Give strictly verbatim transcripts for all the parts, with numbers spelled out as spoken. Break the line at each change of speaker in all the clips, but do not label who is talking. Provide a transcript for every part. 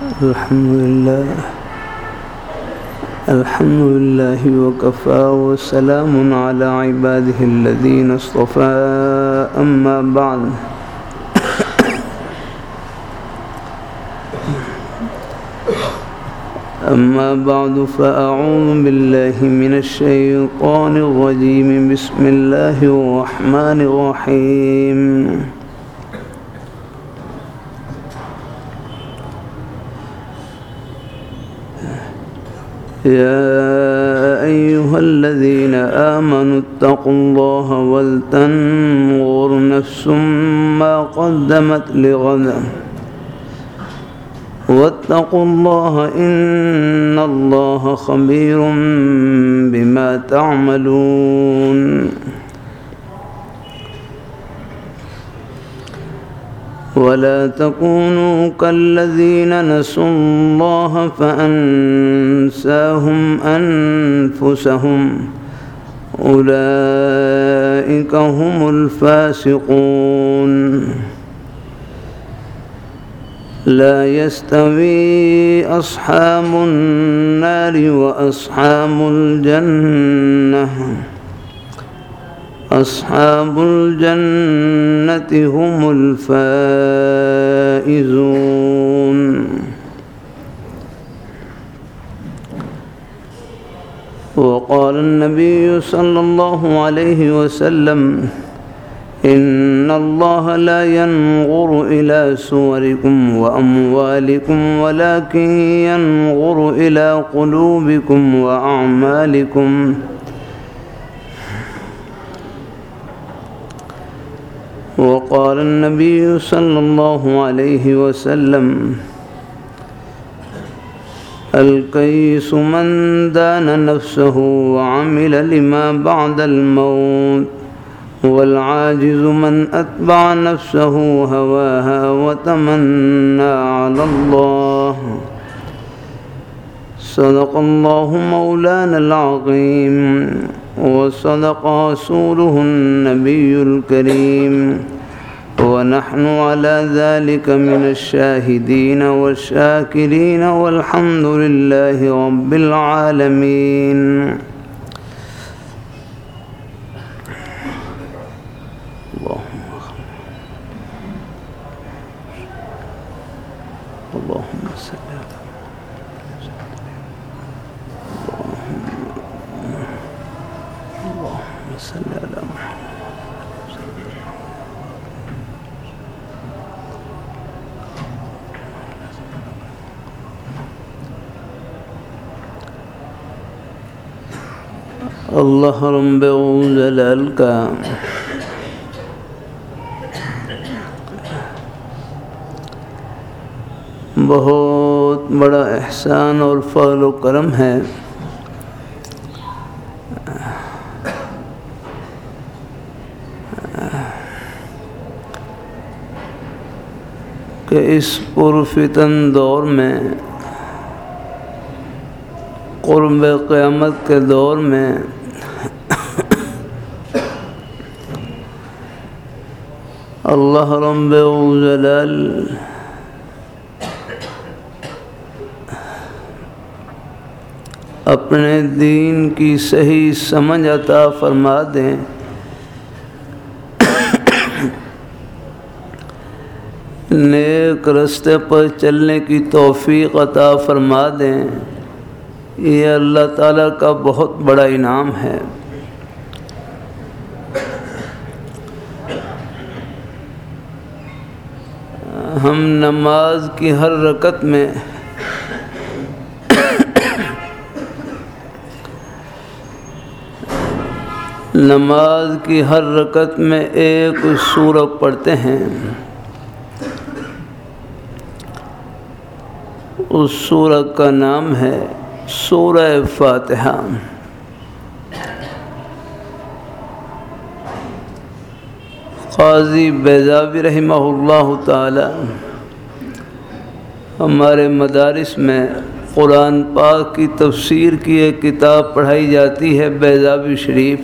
الحمد لله الحمد لله وكفى وسلام على عباده الذين اصطفى أما بعد أما بعد فأعوذ بالله من الشيطان الرجيم بسم الله الرحمن الرحيم يا أيها الذين آمنوا اتقوا الله ولتنظر نفس ما قدمت لغد واتقوا الله إن الله خبير بما تعملون ولا تكونوا كالذين نسوا الله فأنساهم أنفسهم أولئك هم الفاسقون لا يستوي أصحاب النار وأصحاب الجنة أصحاب الجنة هم الفائزون وقال النبي صلى الله عليه وسلم إن الله لا ينظر إلى صوركم وأموالكم ولكن ينظر إلى قلوبكم وأعمالكم وقال النبي صلى الله عليه وسلم الكيس من دان نفسه وعمل لما بعد الموت والعاجز من أتبع نفسه هواها وتمنى على الله صدق الله مولانا العظيم وصدق رسوله النبي الكريم ونحن على ذلك من الشاهدين والشاكرين والحمد لله رب العالمين. اللهم صل على اللهم صل على اللہ رب جلال کا بہت بڑا احسان اور فضل و کرم ہے کہ اس پرفتن دور میں، قرب قیامت کے دور میں اللہ رب الجلال اپنے دین کی صحیح سمجھ عطا فرما دیں، نیک رستے پر چلنے کی توفیق عطا فرما دیں، یہ اللہ تعالیٰ کا بہت بڑا انعام ہے۔ ہم نماز کی ہر رکعت میں نماز کی ہر رکعت میں ایک سورہ پڑھتے ہیں، اس سورہ کا نام ہے سورہ فاتحہ۔ قاضی بیضاوی رحمہ اللہ تعالی ہمارے مدارس میں قرآن پاک کی تفسیر کی ایک کتاب پڑھائی جاتی ہے، بیضاوی شریف۔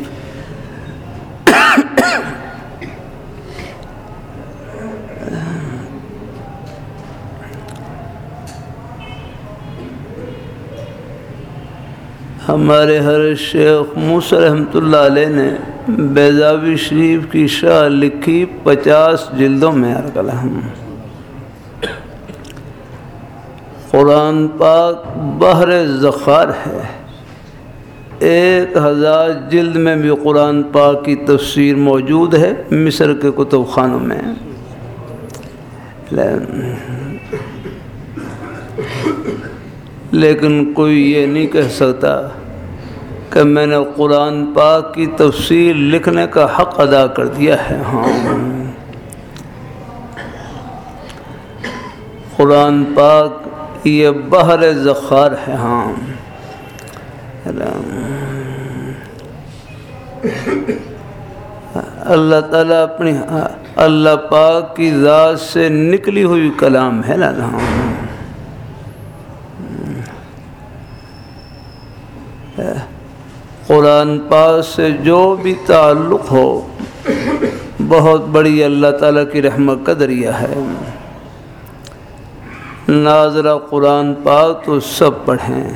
ہمارے حضرت شیخ موسیٰ رحمۃ اللہ علیہ نے بیضاوی شریف کی شرح لکھی پچاس جلدوں میں القلم۔ قرآن پاک بحر ذخار ہے، ایک ہزار جلد میں بھی قرآن پاک کی تفسیر موجود ہے مصر کے کتب خانوں میں۔ لیکن کوئی یہ نہیں کہہ سکتا کہ میں نے قرآن پاک کی تفسیر لکھنے کا حق ادا کر دیا ہے۔ ہاں، قرآن پاک یہ بحر ذخار ہے۔ ہاں، اللہ تعالیٰ اپنی اللہ پاک کی ذات سے نکلی ہوئی کلام ہے نا۔ قرآن پاک سے جو بھی تعلق ہو بہت بڑی اللہ تعالیٰ کی رحمت کا ذریعہ ہے۔ ناظرہ قرآن پاک تو سب پڑھیں۔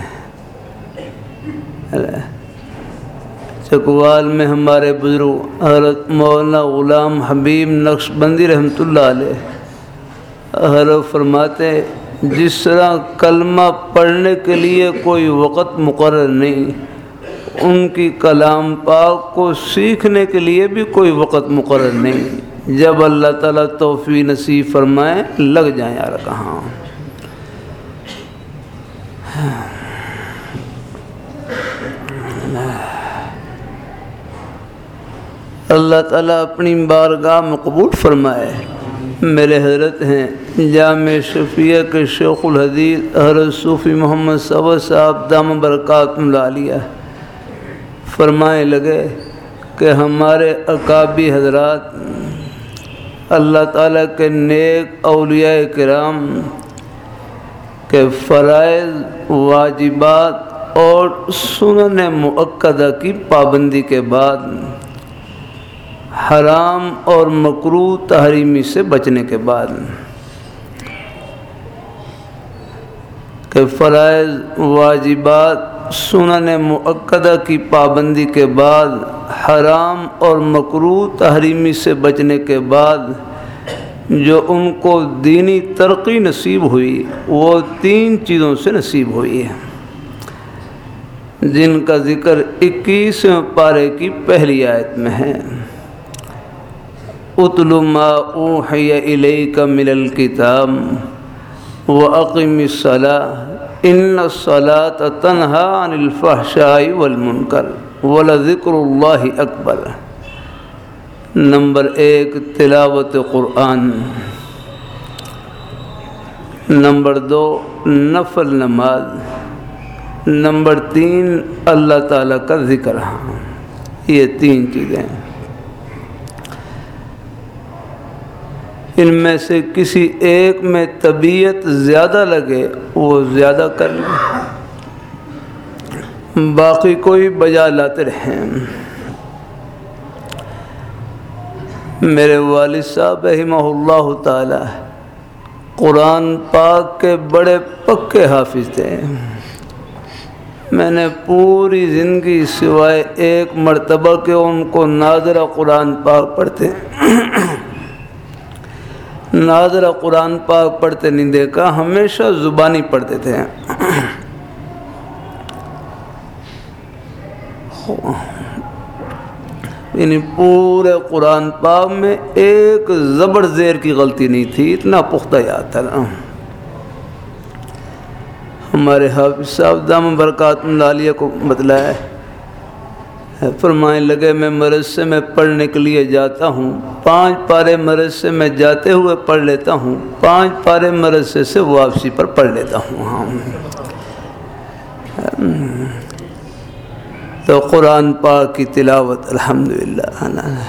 چکوال میں ہمارے بزرگ حضرت مولانا غلام حبیب نقشبندی رحمۃ اللہ علیہ حضرت فرماتے جس طرح کلمہ پڑھنے کے لیے کوئی وقت مقرر نہیں، ان کی کلام پاک کو سیکھنے کے لیے بھی کوئی وقت مقرر نہیں۔ جب اللہ تعالیٰ توفیق نصیب فرمائے لگ جائیں یار کہاں۔ اللہ تعالیٰ اپنی بارگاہ میں قبول فرمائے۔ میرے حضرت ہیں جامع شفیع کے شیخ الحدیث حضرت صوفی محمد صبر صاحب دامہ برکاتہ العالیہ فرمائے لگے کہ ہمارے اکابی حضرات اللہ تعالیٰ کے نیک اولیاء کرام کے فرائض، واجبات اور سنن مؤکدہ کی پابندی کے بعد حرام اور مکروہ تحریمی سے بچنے کے بعد کہ فرائض، واجبات، سنن مؤکدہ کی پابندی کے بعد حرام اور مکروہ تحریمی سے بچنے کے بعد جو ان کو دینی ترقی نصیب ہوئی وہ تین چیزوں سے نصیب ہوئی ہے، جن کا ذکر اکیسویں پارے کی پہلی آیت میں ہے۔ اتل ما اوحی الیک من الکتاب واقم الصلاۃ ان الصلاۃ تنہی عن الفحشاء والمنکر ولذکر اللہ اکبر۔ نمبر ایک تلاوت قرآن، نمبر دو نفل نماز، نمبر تین اللہ تعالیٰ کا ذکر۔ ہاں، یہ تین چیزیں، ان میں سے کسی ایک میں طبیعت زیادہ لگے وہ زیادہ کر لیں، باقی کوئی بجا لاتے رہیں۔ میرے والد صاحب رحمہ اللہ تعالی قرآن پاک کے بڑے پکے حافظ تھے۔ میں نے پوری زندگی سوائے ایک مرتبہ کے ان کو ناظرہ قرآن پاک پڑھتے ناظرہ قرآن پاک پڑھتے نہیں دیکھا، ہمیشہ زبانی پڑھتے تھے۔ یعنی پورے قرآن پاک میں ایک زبر زیر کی غلطی نہیں تھی، اتنا پختہ یاد تھا نا۔ ہمارے حافظ صاحب دامہ برکاتہ العالیہ کو بتلایا فرمانے لگے میں مدرسے میں پڑھنے کے لیے جاتا ہوں، پانچ پارے مدرسے میں جاتے ہوئے پڑھ لیتا ہوں، پانچ پارے مدرسے سے واپسی پر پڑھ لیتا ہوں۔ ہاں، تو قرآن پاک کی تلاوت الحمدللہ۔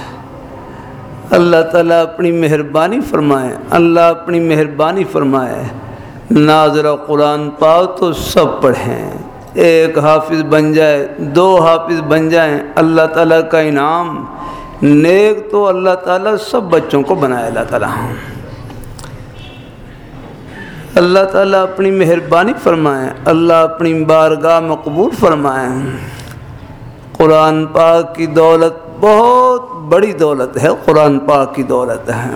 اللہ تعالیٰ اپنی مہربانی فرمائے، اللہ اپنی مہربانی فرمائے، ناظرہ قرآن پاک تو سب پڑھیں، ایک حافظ بن جائے، دو حافظ بن جائیں، اللہ تعالیٰ کا انعام۔ نیک تو اللہ تعالیٰ سب بچوں کو بنائے اللہ تعالیٰ۔ اللہ تعالیٰ اپنی مہربانی فرمائے، اللہ اپنی بارگاہ میں قبول فرمائے۔ قرآن پاک کی دولت بہت بڑی دولت ہے، قرآن پاک کی دولت ہے۔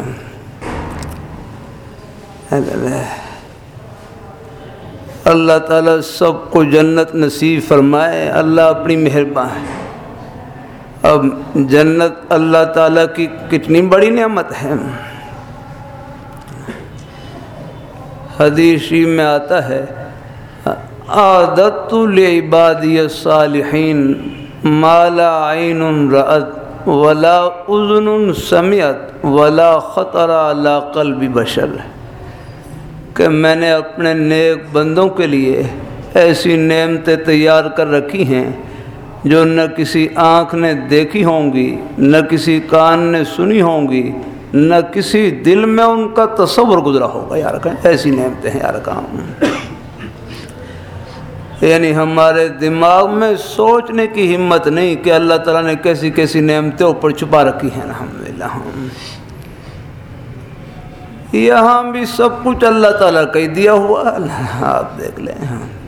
اللہ تعالیٰ سب کو جنت نصیب فرمائے، اللہ اپنی مہربان ہے۔ اب جنت اللہ تعالیٰ کی کتنی بڑی نعمت ہے۔ حدیث میں آتا ہے اعددت لعبادی الصالحین ما لا عین رأت ولا اذن سمعت ولا خطر علی قلب بشر، کہ میں نے اپنے نیک بندوں کے لیے ایسی نعمتیں تیار کر رکھی ہیں جو نہ کسی آنکھ نے دیکھی ہوں گی، نہ کسی کان نے سنی ہوں گی، نہ کسی دل میں ان کا تصور گزرا ہوگا۔ یار ایسی نعمتیں ہیں یار کام، یعنی ہمارے دماغ میں سوچنے کی ہمت نہیں کہ اللہ تعالیٰ نے کیسی کیسی نعمتیں اوپر چھپا رکھی ہیں۔ الحمدللہ یہاں بھی سب کچھ اللہ تعالیٰ کا ہی دیا ہوا، آپ دیکھ لیں،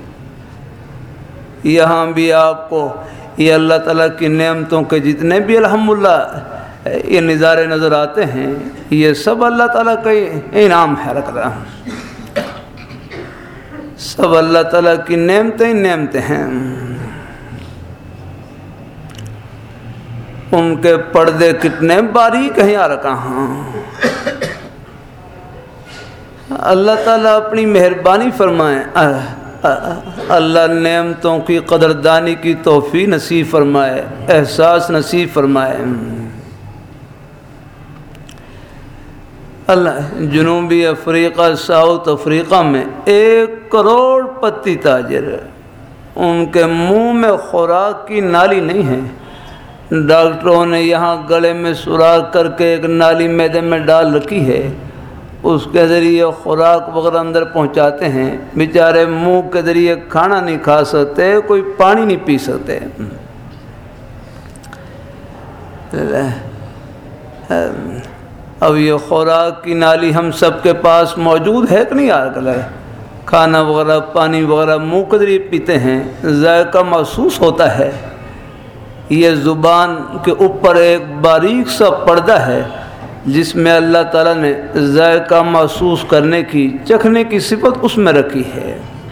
یہاں بھی آپ کو یہ اللہ تعالیٰ کی نعمتوں کے جتنے بھی الحمدللہ یہ نظارے نظر آتے ہیں، یہ سب اللہ تعالیٰ کا انعام ہے۔ رکھ رہا سب اللہ تعالیٰ کی نعمتیں ہی نعمتیں ہیں۔ ان کے پردے کتنے باریک ہیں یار کہاں۔ اللہ تعالیٰ اپنی مہربانی فرمائے، اللہ نعمتوں کی قدردانی کی توفیق نصیب فرمائے، احساس نصیب فرمائے۔ اللہ جنوبی افریقہ، ساؤتھ افریقہ میں ایک کروڑ پتی تاجر، ان کے منہ میں خوراک کی نالی نہیں ہے۔ ڈاکٹروں نے یہاں گلے میں سوراخ کر کے ایک نالی معدے میں ڈال رکھی ہے، اس کے ذریعے خوراک وغیرہ اندر پہنچاتے ہیں۔ بیچارے منہ کے ذریعے کھانا نہیں کھا سکتے، کوئی پانی نہیں پی سکتے۔ اب یہ خوراک کی نالی ہم سب کے پاس موجود ہے کہ نہیں یار؟ کھانا وغیرہ پانی وغیرہ منہ کے ذریعے پیتے ہیں، ذائقہ محسوس ہوتا ہے۔ یہ زبان کے اوپر ایک باریک سا پردہ ہے جس میں اللہ تعالیٰ نے ذائقہ محسوس کرنے کی، چکھنے کی صفت اس میں رکھی ہے۔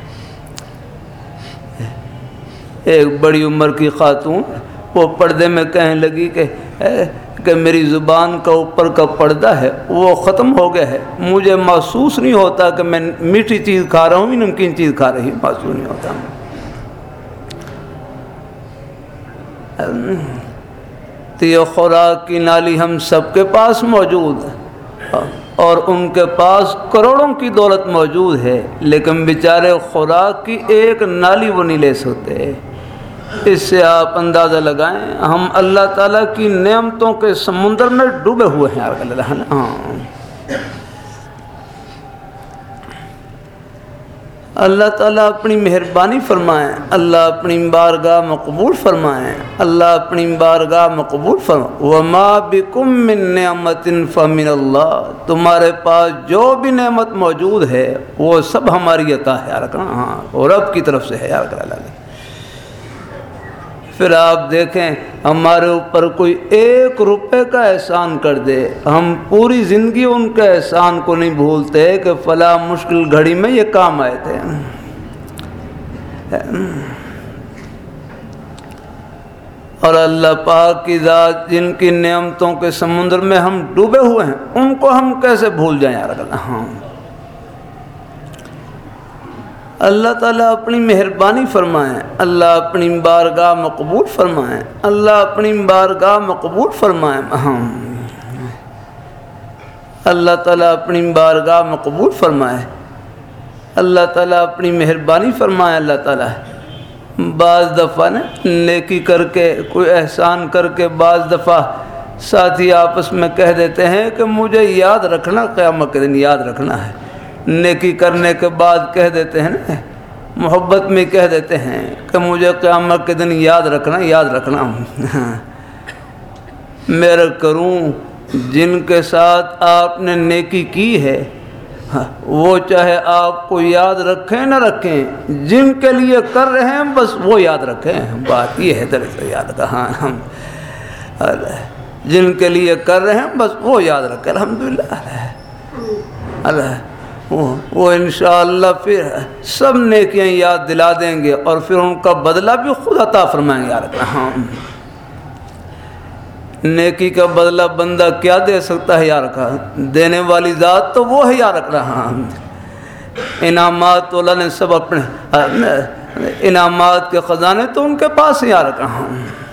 ایک بڑی عمر کی خاتون وہ پردے میں کہنے لگی کہ کہ میری زبان کا اوپر کا پردہ ہے وہ ختم ہو گیا ہے، مجھے محسوس نہیں ہوتا کہ میں میٹھی چیز کھا رہا ہوں یا نمکین چیز کھا رہی ہوں، محسوس نہیں ہوتا۔ تو یہ خوراک کی نالی ہم سب کے پاس موجود ہے، اور ان کے پاس کروڑوں کی دولت موجود ہے، لیکن بیچارے خوراک کی ایک نالی وہ نہیں لے سکتے۔ اس سے آپ اندازہ لگائیں ہم اللہ تعالیٰ کی نعمتوں کے سمندر میں ڈوبے ہوئے ہیں۔ ہاں اللہ تعالیٰ اپنی مہربانی فرمائیں، اللہ اپنی بارگاہ میں قبول فرمائیں، اللہ اپنی بارگاہ میں قبول فرمائیں۔ وَمَا بِكُم مِّن نِّعْمَةٍ فَمِنَ اللَّهِ، تمہارے پاس جو بھی نعمت موجود ہے وہ سب ہماری عطا ہے یار، ہاں اور رب کی طرف سے ہے یار۔ پھر آپ دیکھیں ہمارے اوپر کوئی ایک روپے کا احسان کر دے، ہم پوری زندگی ان کے احسان کو نہیں بھولتے کہ فلاں مشکل گھڑی میں یہ کام آئے تھے۔ اور اللہ پاک کی ذات جن کی نعمتوں کے سمندر میں ہم ڈوبے ہوئے ہیں ان کو ہم کیسے بھول جائیں یار۔ ہاں اللہ تعالیٰ اپنی مہربانی فرمائیں، اللہ اپنی بارگاہ میں قبول فرمائیں، اللہ اپنی بارگاہ میں قبول فرمائیں۔ اللہ تعالیٰ اپنی بارگاہ میں قبول فرمائے، اللہ تعالیٰ اپنی مہربانی فرمائے۔ اللہ تعالیٰ بعض دفعہ نا نیکی کر کے کوئی احسان کر کے بعض دفعہ ساتھی آپس میں کہہ دیتے ہیں کہ مجھے یاد رکھنا، قیامت کے دن یاد رکھنا ہے۔ نیکی کرنے کے بعد کہہ دیتے ہیں نا، محبت میں کہہ دیتے ہیں کہ مجھے قیامت کے دن یاد رکھنا یاد رکھنا میرا کروں جن کے ساتھ آپ نے نیکی کی ہے وہ چاہے آپ کو یاد رکھیں نہ رکھیں، جن کے لیے کر رہے ہیں بس وہ یاد رکھیں. بات یہ ہے درجہ یاد کا. ہاں ہم جن کے لیے کر رہے ہیں بس وہ یاد رکھیں. الحمدللہ اللہ وہ انشاءاللہ پھر سب نیکیاں یاد دلا دیں گے اور پھر ان کا بدلہ بھی خود عطا فرمائیں گے. یاد رکھنا ہاں نیکی کا بدلہ بندہ کیا دے سکتا ہے؟ یار کا دینے والی ذات تو وہ ہے. یار رکھ رہا انعامات تو اللہ نے سب اپنے انعامات کے خزانے تو ان کے پاس ہی. یار رکھ رہا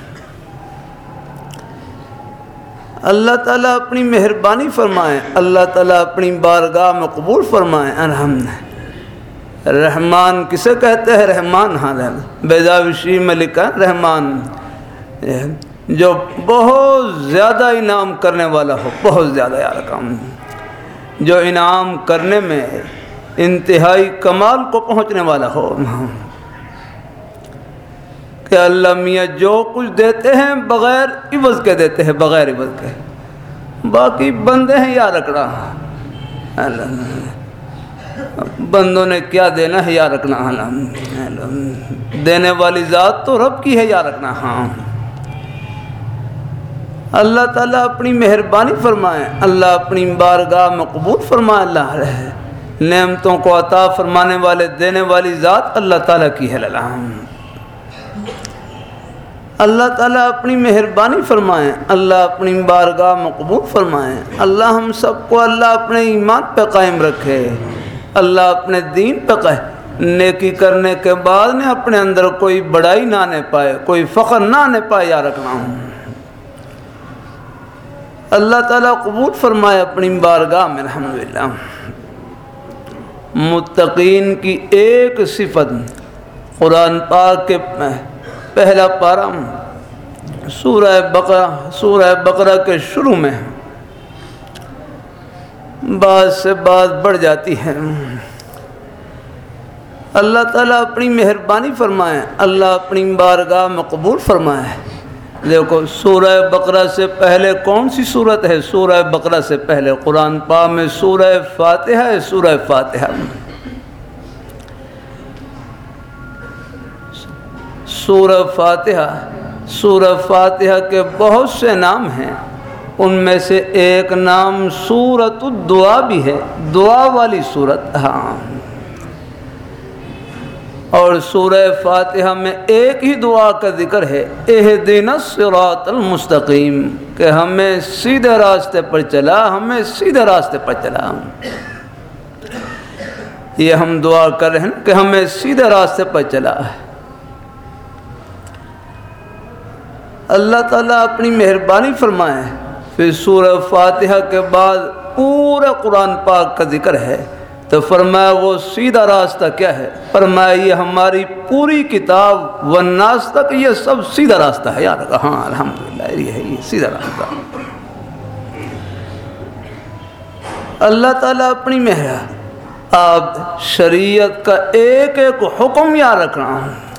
اللہ تعالیٰ اپنی مہربانی فرمائیں، اللہ تعالیٰ اپنی بارگاہ میں قبول فرمائیں. الحمد رحمان کسے کہتے ہیں؟ رحمان. ہاں بیضاوی میں لکھا رحمان جو بہت زیادہ انعام کرنے والا ہو، بہت زیادہ. یار کام جو انعام کرنے میں انتہائی کمال کو پہنچنے والا ہو. کہ اللہ میاں جو کچھ دیتے ہیں بغیر عوض کے دیتے ہیں، بغیر عوض کے. باقی بندے ہیں یا رکھنا بندوں نے کیا دینا ہے. یا رکھنا دینے والی ذات تو رب کی ہے. یا رکھنا ہاں اللہ تعالیٰ اپنی مہربانی فرمائیں، اللہ اپنی بارگاہ میں قبول فرمائیں. اللہ رہے نعمتوں کو عطا فرمانے والے دینے والی ذات اللہ تعالیٰ کی ہے. اللہ تعالیٰ اپنی مہربانی فرمائیں، اللہ اپنی بارگاہ میں قبول فرمائیں. اللہ ہم سب کو اللہ اپنے ایمان پہ قائم رکھے، اللہ اپنے دین پہ قائم. نیکی کرنے کے بعد نے اپنے اندر کوئی بڑائی نہ آنے پائے، کوئی فخر نہ آنے پائے. یا رکھنا ہوں اللہ تعالیٰ قبول فرمائے اپنی بارگاہ میں. الحمدللہ متقین کی ایک صفت قرآن پاک کے پہلا پارہ سورہ بقرہ سورہ بقرہ کے شروع میں بعض سے بات بڑھ جاتی ہے. اللہ تعالیٰ اپنی مہربانی فرمائے، اللہ اپنی بارگاہ میں قبول فرمائے. دیکھو سورہ بقرہ سے پہلے کون سی صورت ہے؟ سورہ بقرہ سے پہلے قرآن پاک میں سورہ فاتحہ ہے. سورہ فاتحہ سورہ فاتحہ سورہ فاتحہ کے بہت سے نام ہیں، ان میں سے ایک نام سورۃ الدعا بھی ہے، دعا والی سورت. ہاں اور سورہ فاتحہ میں ایک ہی دعا کا ذکر ہے، اہدنا الصراط المستقیم، کہ ہمیں سیدھے راستے پر چلا، ہمیں سیدھے راستے پر چلا. یہ ہم دعا کر رہے ہیں کہ ہمیں سیدھے راستے پر چلا. اللہ تعالیٰ اپنی مہربانی فرمائے. پھر سورہ فاتحہ کے بعد پورا قرآن پاک کا ذکر ہے، تو فرمایا وہ سیدھا راستہ کیا ہے؟ فرمایا یہ ہماری پوری کتاب والناس تک یہ سب سیدھا راستہ ہے. یار ہاں الحمدللہ یہ ہے، یہ سیدھا راستہ. اللہ تعالیٰ اپنی مہر آپ شریعت کا ایک ایک حکم یاد رکھنا،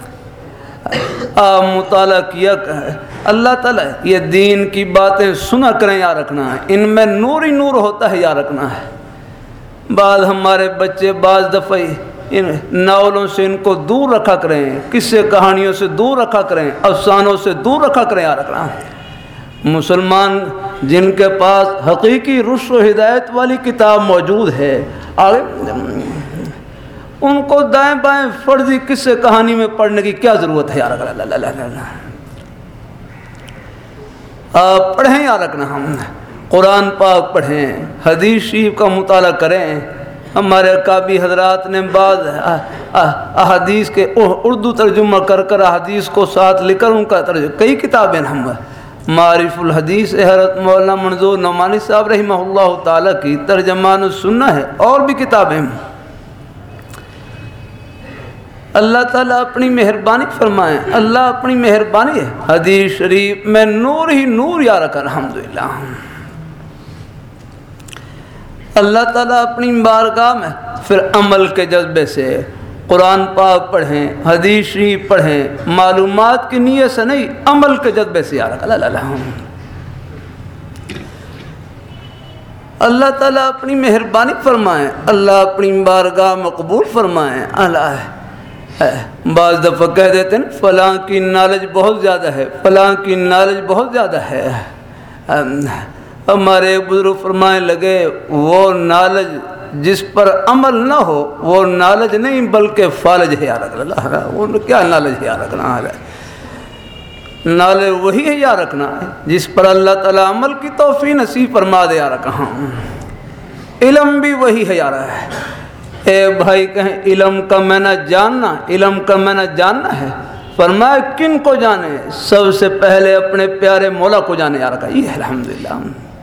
آپ مطالعہ کیا کریں. اللہ تعالیٰ یہ دین کی باتیں سنا کریں. یاد رکھنا ہے ان میں نور ہی نور ہوتا ہے. یاد رکھنا ہے بعض ہمارے بچے بعض دفعہ ان ناولوں سے ان کو دور رکھا کریں، قصے کہانیوں سے دور رکھا کریں، افسانوں سے دور رکھا کریں. یاد رکھنا مسلمان جن کے پاس حقیقی رشد و ہدایت والی کتاب موجود ہے، آگے ان کو دائیں بائیں فرضی قصے کہانی میں پڑھنے کی کیا ضرورت ہے؟ یاد رکھنا آپ پڑھیں. یاد رکھنا ہم قرآن پاک پڑھیں، حدیث شریف کا مطالعہ کریں. ہمارے اکابی حضرات نے بعض احادیث کے اردو ترجمہ کر کر احادیث کو ساتھ لے کر ان کا ترجمہ، کئی کتابیں ہم معارف الحدیث حضرت مولانا منظور نعمانی صاحب رحمہ اللہ تعالیٰ کی ترجمان السنہ ہے، اور بھی کتابیں. اللہ تعالیٰ اپنی مہربانی فرمائیں، اللہ اپنی مہربانی ہے. حدیث شریف میں نور ہی نور یا رکھا. الحمدللہ اللہ تعالیٰ اپنی بارگاہ میں پھر عمل کے جذبے سے قرآن پاک پڑھیں، حدیث شریف پڑھیں، معلومات کی نیت سے نہیں، عمل کے جذبے سے. یا رکھا. اللہ تعالیٰ اپنی مہربانی فرمائیں، اللہ اپنی بارگاہ میں قبول فرمائیں۔ اللہ بعض دفعہ کہہ دیتے ہیں فلاں کی نالج بہت زیادہ ہے، فلاں کی نالج بہت زیادہ ہے۔ ہمارے بزرگ فرمائے لگے وہ نالج جس پر عمل نہ ہو وہ نالج نہیں بلکہ فالج ہے، یا رکھ اللہ، وہ کیا نالج ہے، یا رکھنا ہے نالج وہی ہے، یا رکھنا ہے جس پر اللہ تعالیٰ عمل کی توفیق نصیب فرما دے، یا رکھا۔ علم بھی وہی ہے، یا رہا ہے۔ اے بھائی کہیں علم کا میں نہ جاننا، علم کا میں نہ جاننا ہے، فرمایا کن کو جانے؟ سب سے پہلے اپنے پیارے مولا کو جانے، یا رکھا۔ یہ الحمدللہ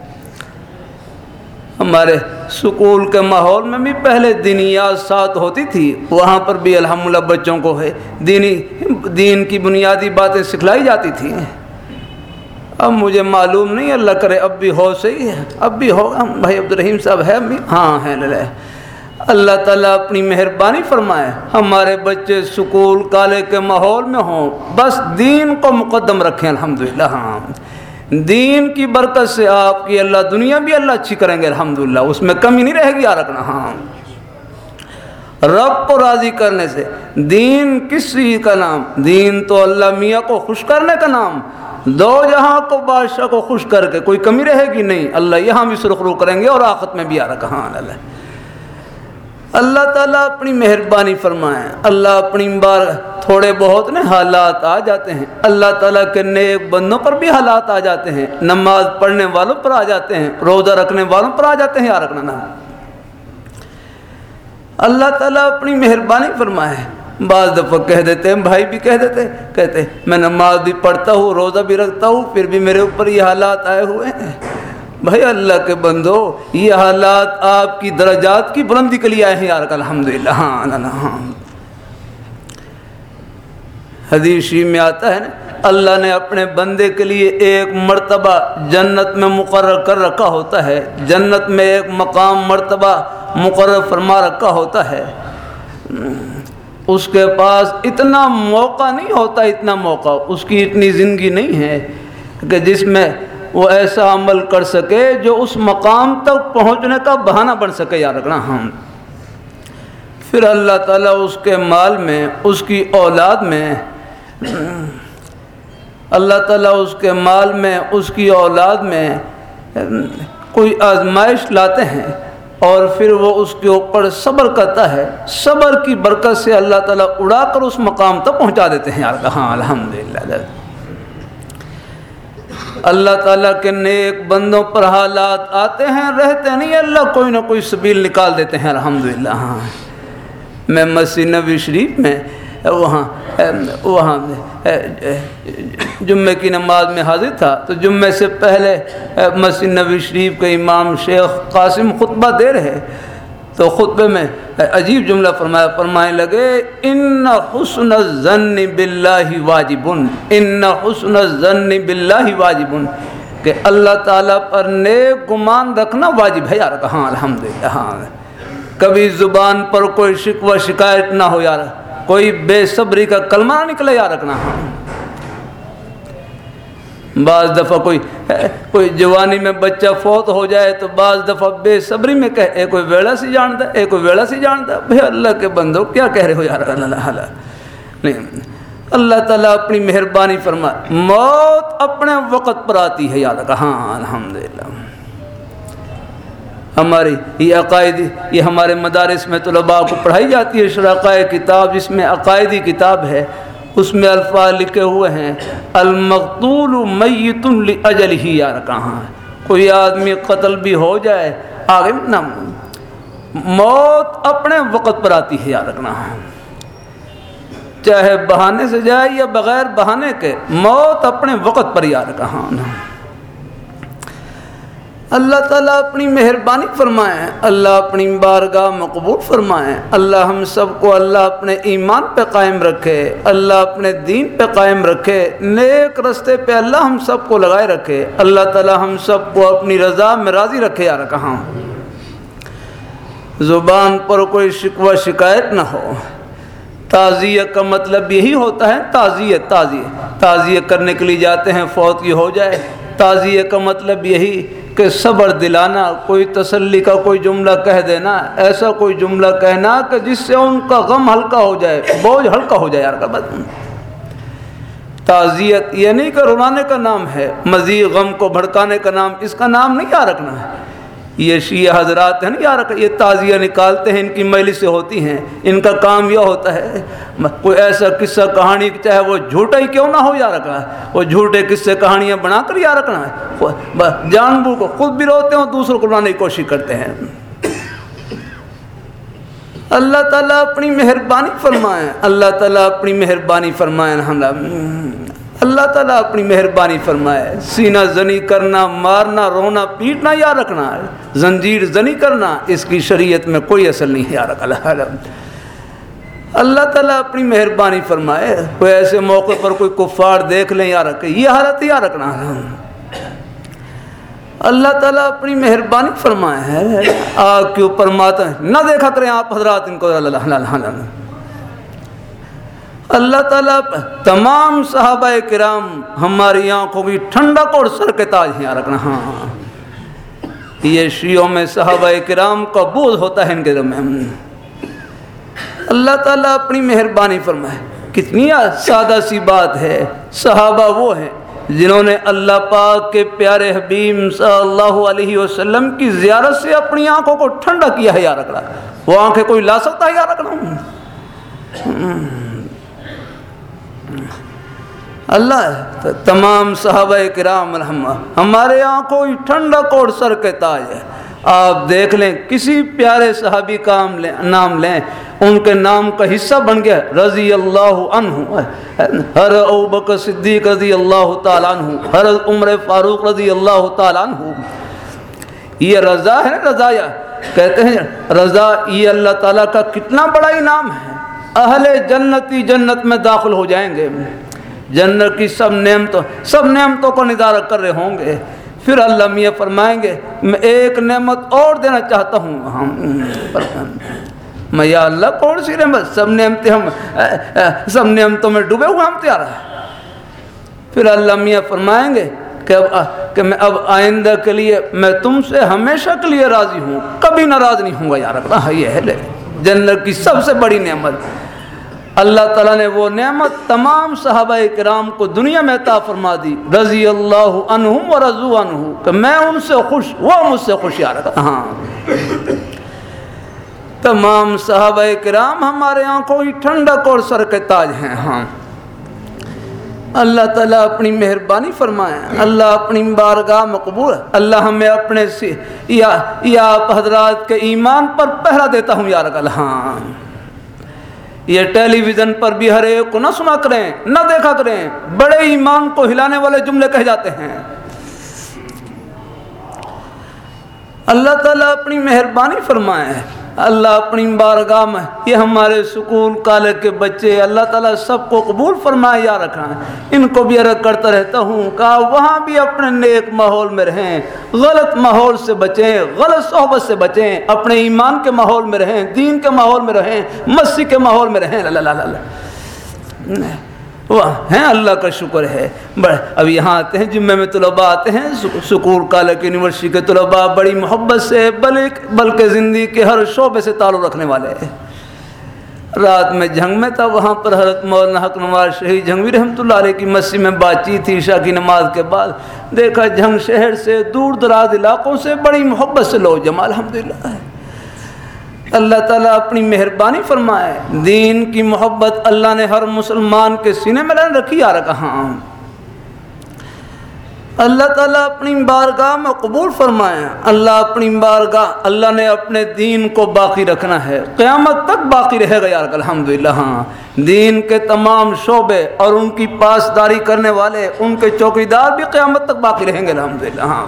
ہمارے سکول کے ماحول میں بھی پہلے دینیات ساتھ ہوتی تھی، وہاں پر بھی الحمدللہ بچوں کو ہے دینی دین کی بنیادی باتیں سکھلائی جاتی تھیں۔ اب مجھے معلوم نہیں، اللہ کرے اب بھی ہو، صحیح ہے اب بھی ہوگا۔ بھائی عبدالرحیم صاحب ہے بھی؟ ہاں ہے، للہ اللہ تعالیٰ اپنی مہربانی فرمائے ہمارے بچے سکول کالج کے ماحول میں ہوں، بس دین کو مقدم رکھیں الحمدللہ۔ ہاں دین کی برکت سے آپ کی اللہ دنیا بھی اللہ اچھی کریں گے الحمدللہ، اس میں کمی نہیں رہے گی، یا رکھنا۔ ہاں رب کو راضی کرنے سے، دین کس چیز کا نام؟ دین تو اللہ میاں کو خوش کرنے کا نام، دو جہاں کو بادشاہ کو خوش کر کے کوئی کمی رہے گی نہیں، اللہ یہاں بھی سرخرو کریں گے اور آخرت میں بھی، یا رکھا۔ ہاں اللہ اللہ تعالیٰ اپنی مہربانی فرمائیں، اللہ اپنی بار تھوڑے بہت نا حالات آ جاتے ہیں، اللہ تعالیٰ کے نیک بندوں پر بھی حالات آ جاتے ہیں، نماز پڑھنے والوں پر آ جاتے ہیں، روزہ رکھنے والوں پر آ جاتے ہیں، یا رکھنا نہ۔ اللہ تعالیٰ اپنی مہربانی فرمائے، بعض دفعہ کہہ دیتے ہیں، بھائی بھی کہہ دیتے کہتے میں نماز بھی پڑھتا ہوں، روزہ بھی رکھتا ہوں، پھر بھی میرے اوپر یہ حالات آئے ہوئے ہیں۔ بھائی اللہ کے بندو، یہ حالات آپ کی درجات کی بلندی کے لیے آئے ہیں، یار الحمدللہ۔ ہاں ہاں حدیث شریف میں آتا ہے نا، اللہ نے اپنے بندے کے لیے ایک مرتبہ جنت میں مقرر کر رکھا ہوتا ہے، جنت میں ایک مقام مرتبہ مقرر فرما رکھا ہوتا ہے، اس کے پاس اتنا موقع نہیں ہوتا، اتنا موقع اس کی اتنی زندگی نہیں ہے کہ جس میں وہ ایسا عمل کر سکے جو اس مقام تک پہنچنے کا بہانہ بن سکے، یا رکھنا۔ ہم پھر اللہ تعالیٰ اس کے مال میں، اس کی اولاد میں، اللہ تعالیٰ اس کے مال میں، اس کی اولاد میں کوئی آزمائش لاتے ہیں اور پھر وہ اس کے اوپر صبر کرتا ہے، صبر کی برکت سے اللہ تعالیٰ اڑا کر اس مقام تک پہنچا دیتے ہیں، یار ہاں الحمدللہ۔ اللہ تعالیٰ کے نیک بندوں پر حالات آتے ہیں، رہتے نہیں، اللہ کوئی نہ کوئی سبیل نکال دیتے ہیں الحمدللہ۔ ہاں میں مسجد نبوی شریف میں وہاں وہاں جمعے کی نماز میں حاضر تھا، تو جمعے سے پہلے مسجد نبوی شریف کے امام شیخ قاسم خطبہ دے رہے، تو خطبے میں عجیب جملہ فرمایا، فرمانے لگے ان حسن الظن باللہ واجب، ان حسن الظن باللہ واجب، کہ اللہ تعالیٰ پر نیک گمان رکھنا واجب ہے، یار ہاں الحمدللہ۔ ہاں کبھی زبان پر کوئی شکوہ شکایت نہ ہو، یار کوئی بے صبری کا کلمہ نہ نکلے، یار رکھنا۔ ہاں بعض دفعہ کوئی کوئی جوانی میں بچہ فوت ہو جائے تو بعض دفعہ بے صبری میں کہے اے کوئی ویڑا سی جانتا ہے، اے کوئی ویڑا سی جانتا ہے۔ بھئی اللہ کے بندو کیا کہہ رہے ہو یار، اللہ اللہ نہیں، اللہ تعالیٰ اپنی مہربانی فرمائے، موت اپنے وقت پر آتی ہے، یاد رکھا۔ ہاں الحمدللہ ہماری یہ عقائد، یہ ہمارے مدارس میں طلباء کو پڑھائی جاتی ہے شرقائے کتاب، جس میں عقائدی کتاب ہے، اس میں الفاظ لکھے ہوئے ہیں المقتول میت لاجلہ، یار کہاں کوئی آدمی قتل بھی ہو جائے آگے نہ، موت اپنے وقت پر آتی ہے، یاد رکھنا، چاہے بہانے سے جائے یا بغیر بہانے کے، موت اپنے وقت پر، یاد رکھا۔ اللہ تعالیٰ اپنی مہربانی فرمائیں، اللہ اپنی بارگاہ میں قبول فرمائیں، اللہ ہم سب کو اللہ اپنے ایمان پہ قائم رکھے، اللہ اپنے دین پہ قائم رکھے، نیک رستے پہ اللہ ہم سب کو لگائے رکھے، اللہ تعالیٰ ہم سب کو اپنی رضا میں راضی رکھے، یار کہاں زبان پر کوئی شکوہ شکایت نہ ہو۔ تعزیہ کا مطلب یہی ہوتا ہے، تعزیہ تعزیہ تعزیہ کرنے کے لیے جاتے ہیں، فوت کی ہو جائے، تعزیہ کا مطلب یہی کہ صبر دلانا، کوئی تسلی کا کوئی جملہ کہہ دینا، ایسا کوئی جملہ کہنا کہ جس سے ان کا غم ہلکا ہو جائے، بوجھ ہلکا ہو جائے. یار بات تعزیت یہ نہیں کہ رلانے کا نام ہے، مزید غم کو بھڑکانے کا نام، اس کا نام نہیں یاد رکھنا ہے. یہ شیعہ حضرات ہیں نا یار، یہ تعزیہ نکالتے ہیں، ان کی مجلسیں ہوتی ہیں، ان کا کام یہ ہوتا ہے کوئی ایسا قصہ کہانی چاہے وہ جھوٹا ہی کیوں نہ ہو یار رکھنا ہے، وہ جھوٹے قصے کہانیاں بنا کر یاد رکھنا ہے. جان بوجھ کو خود بھی روتے ہیں، دوسروں کو رلانے کی کوشش کرتے ہیں. اللہ تعالیٰ اپنی مہربانی فرمائیں، اللہ تعالیٰ اپنی مہربانی فرمائیں. اللہ تعالیٰ اپنی مہربانی فرمائے. سینہ زنی کرنا، مارنا، رونا، پیٹنا یاد رکھنا ہے، زنجیر زنی کرنا اس کی شریعت میں کوئی اصل نہیں ہے. یاد رکھنا. اللہ تعالیٰ اپنی مہربانی فرمائے. کوئی ایسے موقع پر کوئی کفار دیکھ لیں یاد رکھے، یہ حالت یاد رکھنا ہے. اللہ تعالیٰ اپنی مہربانی فرمائے ہے. آگ کے اوپر ماتم نہ دیکھا کریں آپ حضرات ان کو. اللہ تعالیٰ تمام صحابہ کرام ہماری آنکھوں کی ٹھنڈک اور سر کے تاج ہیں. یاد رکھنا. ہاں یہ شیعوں میں صحابہ کرام کا بوجھ ہوتا ہے ان کے دل میں. اللہ تعالیٰ اپنی مہربانی فرمائے. کتنی سادہ سی بات ہے. صحابہ وہ ہیں جنہوں نے اللہ پاک کے پیارے حبیب صلی اللہ علیہ وسلم کی زیارت سے اپنی آنکھوں کو ٹھنڈا کیا ہے. یاد رکھنا. وہ آنکھیں کوئی لا سکتا ہے. یاد رکھنا. اللہ تمام صحابہ کرام رحمہ ہمارے آنکھوں کی ٹھنڈک اور سر کے تاج ہے. آپ دیکھ لیں کسی پیارے صحابی کا نام لیں، ان کے نام کا حصہ بن گیا رضی اللہ عنہ. ہر ابو بکر صدیق رضی اللہ تعالیٰ عنہ، ہر عمر فاروق رضی اللہ تعالیٰ عنہ. یہ رضا ہے نا، رضا کہتے ہیں رضا، یہ اللہ تعالیٰ کا کتنا بڑا انعام ہے. اہل جنتی جنت میں داخل ہو جائیں گے، جنت کی سب نعمتوں سب نعمتوں کو نظارہ کر رہے ہوں گے. پھر اللہ میاں فرمائیں گے میں ایک نعمت اور دینا چاہتا ہوں. میں یا اللہ کون سی نعمت؟ سب نعمتیں ہم سب نعمتوں میں ڈوبے ہوئے ہم تیار ہیں. پھر اللہ میاں فرمائیں گے کہ اب کہ میں اب آئندہ کے لیے میں تم سے ہمیشہ کے لیے راضی ہوں، کبھی ناراض نہیں ہوں گا. یار رکھنا یہ ہے جنت کی سب سے بڑی نعمت. اللہ تعالیٰ نے وہ نعمت تمام صحابہ کرام کو دنیا میں عطا فرما دی. رضی اللہ عنہم ورضوا عنہ، کہ میں ان سے خوش، وہ مجھ سے خوش. یار ہاں تمام صحابہ کرام ہمارے آنکھوں کی ٹھنڈک اور سر کے تاج ہیں. ہاں اللہ تعالیٰ اپنی مہربانی فرمائے. اللہ اپنی بارگاہ مقبول. اللہ ہمیں اپنے سے یا یا آپ حضرات کے ایمان پر پہرا دیتا ہوں. یار اللہ ہاں یہ ٹیلی ویژن پر بھی ہر ایک کو نہ سنا کریں، نہ دیکھا کریں. بڑے ایمان کو ہلانے والے جملے کہے جاتے ہیں. اللہ تعالیٰ اپنی مہربانی فرمائے. اللہ اپنی بارگاہ میں یہ ہمارے سکول کالج کے بچے اللہ تعالیٰ سب کو قبول فرمائے. یا رکھا ان کو بھی عرض کرتا رہتا ہوں کہ وہاں بھی اپنے نیک ماحول میں رہیں، غلط ماحول سے بچیں، غلط صحبت سے بچیں، اپنے ایمان کے ماحول میں رہیں، دین کے ماحول میں رہیں، مسجد کے ماحول میں رہیں. اللہ اللہ اللہ ہیں. اللہ کا شکر ہے. اب یہاں آتے ہیں جمعے میں طلباء آتے ہیں، سکول کالج یونیورسٹی کے طلباء بڑی محبت سے بلکہ زندگی کے ہر شعبے سے تعلق رکھنے والے ہیں. رات میں جھنگ میں تھا، وہاں پر حضرت مولانا حق نواز شہید جھنگوی رحمۃ اللہ علیہ کی مسجد میں بات چیت تھی. عشاء کی نماز کے بعد دیکھا جھنگ شہر سے دور دراز علاقوں سے بڑی محبت سے لوگ جمع. الحمدللہ اللہ تعالیٰ اپنی مہربانی فرمائے. دین کی محبت اللہ نے ہر مسلمان کے سینے میں رکھی. آ رکھا ہاں اللہ تعالیٰ اپنی بارگاہ میں قبول فرمائے. اللہ اپنی بارگاہ اللہ نے اپنے دین کو باقی رکھنا ہے، قیامت تک باقی رہے گا. یار الحمدللہ ہاں دین کے تمام شعبے اور ان کی پاسداری کرنے والے ان کے چوکیدار بھی قیامت تک باقی رہیں گے. الحمدللہ ہاں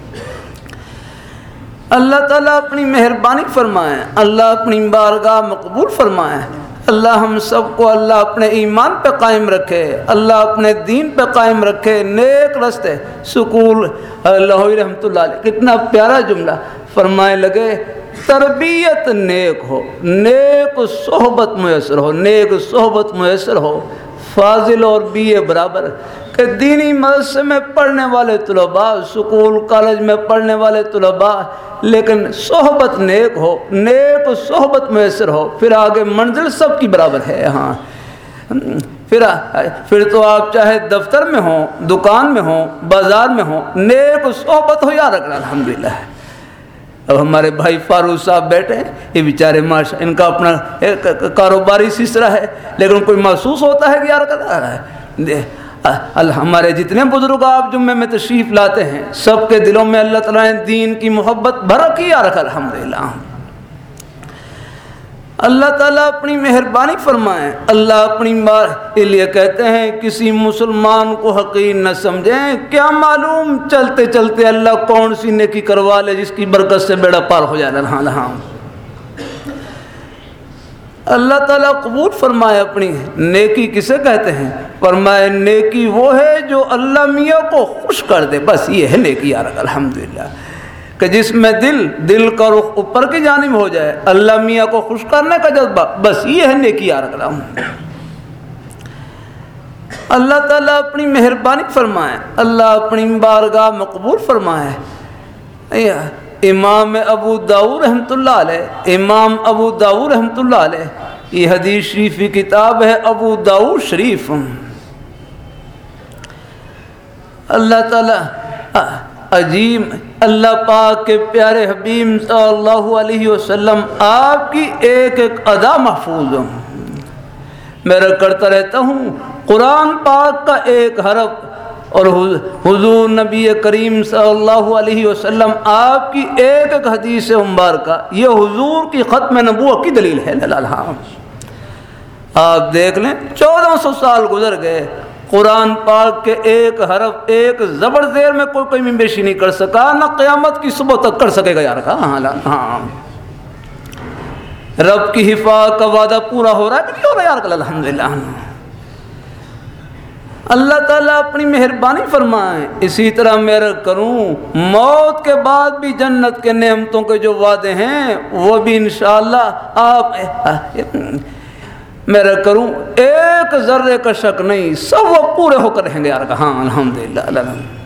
اللہ تعالیٰ اپنی مہربانی فرمائے. اللہ اپنی بارگاہ میں قبول فرمائے. اللہ ہم سب کو اللہ اپنے ایمان پہ قائم رکھے، اللہ اپنے دین پہ قائم رکھے. نیک رستے سکول لاہوری رحمۃ اللہ علیہ کتنا پیارا جملہ فرمائے لگے، تربیت نیک ہو، نیک صحبت میسر ہو، نیک صحبت میسر ہو، فاضل اور بی اے برابر. کہ دینی مدرسے میں پڑھنے والے طلباء، سکول کالج میں پڑھنے والے طلباء، لیکن صحبت نیک ہو، نیک صحبت میسر ہو، پھر آگے منزل سب کی برابر ہے۔ ہاں پھر پھر تو آپ چاہے دفتر میں ہوں، دکان میں ہوں، بازار میں ہوں، نیک صحبت ہو یا رکھنا الحمدللہ۔ اب ہمارے بھائی فاروق صاحب بیٹھے ہیں، یہ بیچارے ماشاء ان کا اپنا کاروباری سلسلہ ہے، لیکن کوئی محسوس ہوتا ہے کہ یار اللہ ہمارے جتنے بزرگ آپ جمعے میں تشریف لاتے ہیں، سب کے دلوں میں اللہ تعالیٰ نے دین کی محبت بھر رکھی یا رکھا الحمدللہ۔ اللہ تعالیٰ اپنی مہربانی فرمائیں، اللہ اپنی بات کے لیے کہتے ہیں کسی مسلمان کو حقیر نہ سمجھیں، کیا معلوم چلتے چلتے اللہ کون سی نیکی کروا لے جس کی برکت سے بیڑا پار ہو جائے۔ ہاں اللہ تعالیٰ قبول فرمائے اپنی نیکی کسے کہتے ہیں؟ فرمائے نیکی وہ ہے جو اللہ میاں کو خوش کر دے، بس یہ ہے نیکی یار الحمدللہ، کہ جس میں دل دل کا رخ اوپر کی جانب ہو جائے، اللہ میاں کو خوش کرنے کا جذبہ، بس یہ ہے نیکی یار کرام۔ اللہ تعالیٰ اپنی مہربانی فرمائے، اللہ اپنی بارگاہ مقبول فرمائے۔ امام ابو داؤد رحمۃ اللہ علیہ، امام ابو داؤد رحمۃ اللہ علیہ، یہ حدیث شریف کی کتاب ہے ابو داؤد شریف۔ اللہ تعالیٰ عجیب، اللہ پاک کے پیارے حبیب صلی اللہ علیہ وسلم آپ کی ایک ایک ادا محفوظ ہوں، میں کرتا رہتا ہوں قرآن پاک کا ایک حرف، اور حضور نبی کریم صلی اللہ علیہ وسلم آپ کی ایک ایک حدیث مبارکہ یہ حضور کی ختم نبوت کی دلیل ہے۔ آپ دیکھ لیں چودہ سو سال گزر گئے، قرآن پاک کے ایک حرف ایک زبر زیر میں کوئی کوئی بیشی نہیں کر سکا، نہ قیامت کی صبح تک کر سکے گا یار۔ ہاں ہاں رب کی حفاظت کا وعدہ پورا ہو رہا ہے کہ نہیں ہو رہا یار؟ الحمدللہ اللہ تعالیٰ اپنی مہربانی فرمائیں۔ اسی طرح میں کروں موت کے بعد بھی جنت کے نعمتوں کے جو وعدے ہیں وہ بھی انشاءاللہ آپ میرا کروں ایک ذرے کا شک نہیں، سب وہ پورے ہو کر رہیں گے یار۔ ہاں الحمدللہ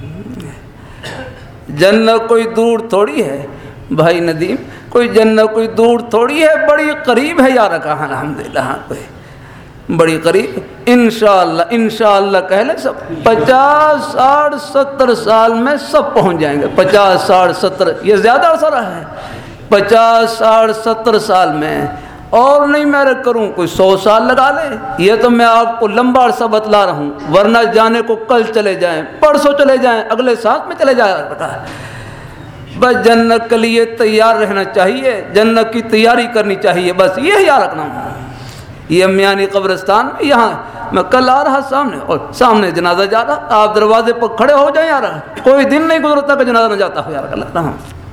جنت کوئی دور تھوڑی ہے بھائی ندیم، کوئی جنت کوئی دور تھوڑی ہے، بڑی قریب ہے یار۔ کہاں الحمدللہ کوئی بڑی قریب، انشاءاللہ انشاءاللہ کہہ لیں سب پچاس ساٹھ ستر سال میں سب پہنچ جائیں گے۔ پچاس ساٹھ ستر یہ زیادہ عرصہ رہا ہے، پچاس ساٹھ ستر سال میں، اور نہیں میں کروں کوئی سو سال لگا لے، یہ تو میں آپ کو لمبا عرصہ بتلا رہا ہوں، ورنہ جانے کو کل چلے جائیں، پرسوں چلے جائیں، اگلے سال میں چلے جائیں، بس جنت کے لیے تیار رہنا چاہیے، جنت کی تیاری کرنی چاہیے، بس یہ یاد رکھنا ہوں۔ یہ میانی قبرستان میں یہاں میں کل آ رہا سامنے، اور سامنے جنازہ جا رہا، آپ دروازے پر کھڑے ہو جائیں یار، کوئی دن نہیں گزرتا کہ جنازہ نہ جاتا ہو یار۔ اللہ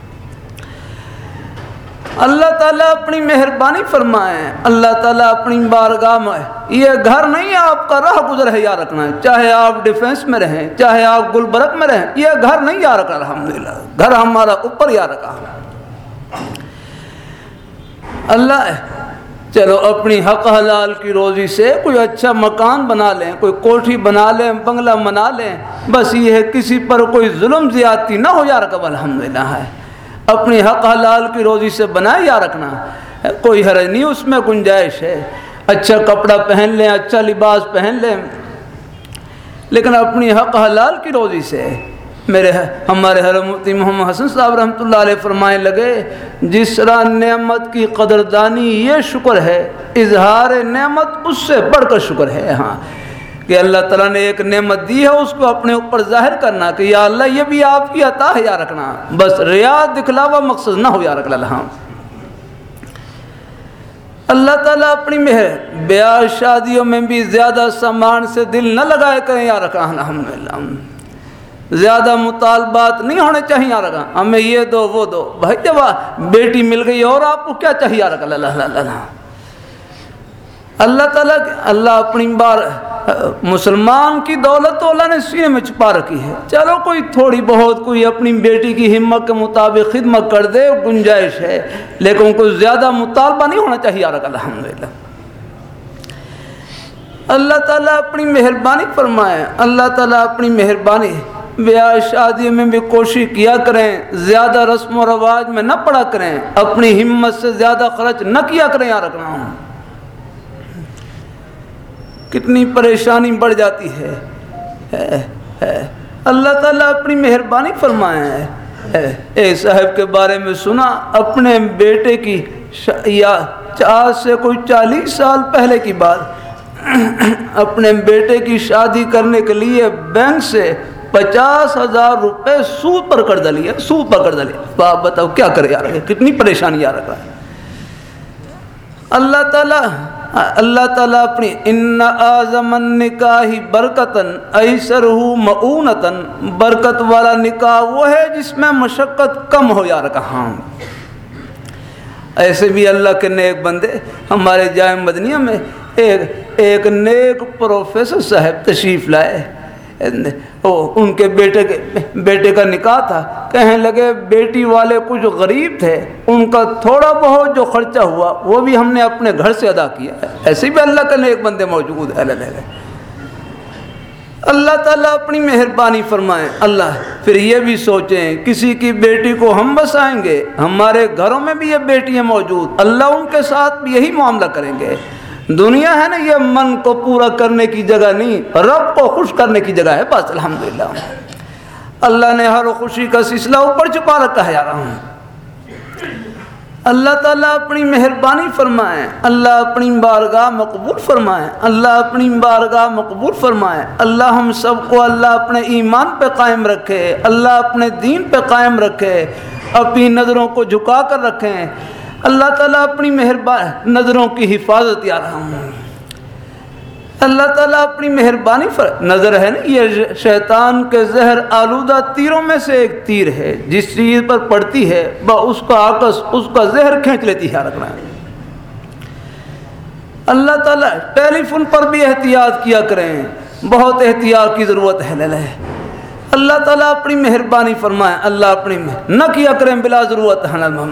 اللہ تعالیٰ اپنی مہربانی فرمائیں، اللہ تعالیٰ اپنی بارگاہ میں، یہ گھر نہیں آپ کا راہ گزر ہے یاد رکھنا ہے، چاہے آپ ڈیفنس میں رہیں، چاہے آپ گلبرگ میں رہیں، یہ گھر نہیں یاد رکھا الحمدللہ، گھر ہمارا اوپر یاد رکھا۔ اللہ چلو اپنی حق حلال کی روزی سے کوئی اچھا مکان بنا لیں، کوئی کوٹھی بنا لیں، بنگلہ بنا لیں، بس یہ ہے کسی پر کوئی ظلم زیادتی نہ ہو یا رکب الحمدللہ ہے، اپنی حق حلال کی روزی سے بنائے یا رکھنا، کوئی حرج نہیں، اس میں گنجائش ہے، اچھا کپڑا پہن لیں، اچھا لباس پہن لیں، لیکن اپنی حق حلال کی روزی سے۔ میرے ہمارے حضرت مفتی محمد حسن صاحب رحمۃ اللہ علیہ فرمائے لگے، جس طرح نعمت کی قدردانی یہ شکر ہے، اظہار نعمت اس سے بڑھ کر شکر ہے۔ ہاں کہ اللہ تعالیٰ نے ایک نعمت دی ہے، اس کو اپنے اوپر ظاہر کرنا کہ یا اللہ یہ بھی آپ کی عطا ہے یا رکھنا، بس ریا دکھلاوا مقصد نہ ہو یا رکھ اللہ۔ اللہ تعالیٰ اپنی مہر بیاہ شادیوں میں بھی زیادہ سامان سے دل نہ لگائے کریں یا رکھا الحمدللہ، زیادہ مطالبات نہیں ہونے چاہیے یا رکھا، ہمیں یہ دو وہ دو، بھائی جب بیٹی مل گئی اور آپ کو کیا چاہیے یا رکھا اللہ اللہ اللہ تعالیٰ اللہ اپنی بار مسلمان کی دولت تو اللہ نے سینے میں چھپا رکھی ہے، چلو کوئی تھوڑی بہت کوئی اپنی بیٹی کی ہمت کے مطابق خدمت کر دے، گنجائش ہے، لیکن کوئی زیادہ مطالبہ نہیں ہونا چاہیے یار الحمدللہ۔ اللہ تعالیٰ اپنی مہربانی فرمائے، اللہ تعالیٰ اپنی مہربانی بیاہ شادی میں بھی کوشش کیا کریں، زیادہ رسم و رواج میں نہ پڑا کریں، اپنی ہمت سے زیادہ خرچ نہ کیا کریں. یاد رکھنا ہوں کتنی پریشانی بڑھ جاتی ہے. ہے, ہے. اللہ تعالیٰ اپنی مہربانی فرمائے. ایک صاحب کے بارے میں سنا، اپنے بیٹے کی یا آج سے کوئی چالیس سال پہلے کی بات، اپنے بیٹے کی شادی کرنے کے لیے بینک سے پچاس ہزار روپے سود پر قرضہ لیا. سود پر قرضہ لیا. باپ بتاؤ کیا کرے یار، کتنی پریشانی یاد رکھ رہا ہے. اللہ تعالیٰ اللہ تعالیٰ اپنی ان اعظم النکاح برکتن ایسرہ مؤونتن، برکت والا نکاح وہ ہے جس میں مشقت کم ہو. یار کہاں ایسے بھی اللہ کے نیک بندے. ہمارے جامع مدنیہ میں ایک ایک نیک پروفیسر صاحب تشریف لائے. ان کے بیٹے کے بیٹے کا نکاح تھا. کہنے لگے بیٹی والے کچھ غریب تھے، ان کا تھوڑا بہت جو خرچہ ہوا وہ بھی ہم نے اپنے گھر سے ادا کیا ہے. ایسے بھی اللہ کے نیک بندے موجود ہیں. اللہ تعالیٰ اپنی مہربانی فرمائیں. اللہ پھر یہ بھی سوچیں کسی کی بیٹی کو ہم بسائیں گے، ہمارے گھروں میں بھی یہ بیٹیاں موجود، اللہ ان کے ساتھ بھی یہی معاملہ کریں گے. دنیا ہے نا یہ من کو پورا کرنے کی جگہ نہیں، رب کو خوش کرنے کی جگہ ہے بس. الحمدللہ اللہ نے ہر خوشی کا سلسلہ اوپر چھپا رکھا ہے. یار اللہ تعالیٰ اپنی مہربانی فرمائیں. اللہ اپنی بارگاہ مقبول فرمائیں. اللہ اپنی بارگاہ مقبول فرمائیں. اللہ ہم سب کو اللہ اپنے ایمان پہ قائم رکھے، اللہ اپنے دین پہ قائم رکھے، اپنی نظروں کو جھکا کر رکھیں. اللہ تعالیٰ اپنی مہربانی نظروں کی حفاظت. یا رحم اللہ تعالیٰ اپنی مہربانی فر نظر ہے نا یہ شیطان کے زہر آلودہ تیروں میں سے ایک تیر ہے، جس چیز پر پڑتی ہے با اس کا آکس اس کا زہر کھینچ لیتی ہے. رکھنا ہے اللہ تعالیٰ ٹیلی فون پر بھی احتیاط کیا کریں، بہت احتیاط کی ضرورت ہے. لے لے اللہ تعالیٰ اپنی مہربانی فرمائے. اللہ اپنی نہ کیا کریں بلا ضرورت.